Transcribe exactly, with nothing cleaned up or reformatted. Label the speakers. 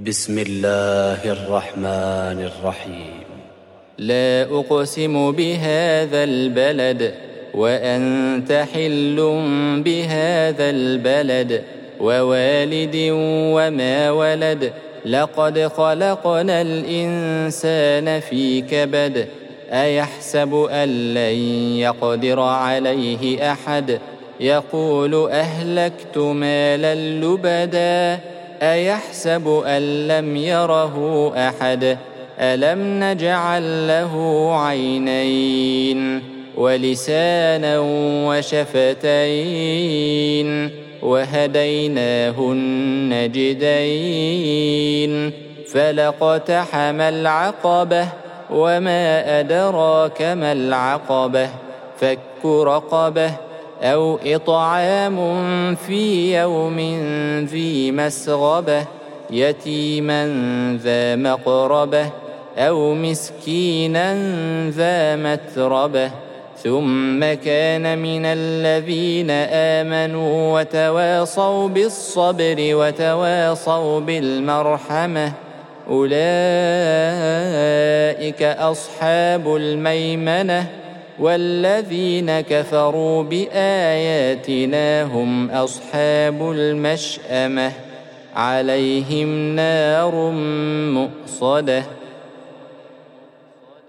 Speaker 1: بسم الله الرحمن الرحيم.
Speaker 2: لا أقسم بهذا البلد وأنت حل بهذا البلد ووالد وما ولد. لقد خلقنا الإنسان في كبد. أيحسب أن لن يقدر عليه أحد. يقول أهلكت مالا لبدا. أيحسب أن لم يره أحد. ألم نجعل له عينين ولسانا وشفتين وهديناه النجدين. فلاقتحم العقبة وما أدراك ما العقبة. فك رقبة أو إطعام في يوم ذي مسغبة يتيما ذا مقربة أو مسكينا ذا متربة. ثم كان من الذين آمنوا وتواصوا بالصبر وتواصوا بالمرحمة. أولئك أصحاب الميمنة. والذين كفروا بآياتنا هم أصحاب المشأمة. عليهم نار مؤصدة.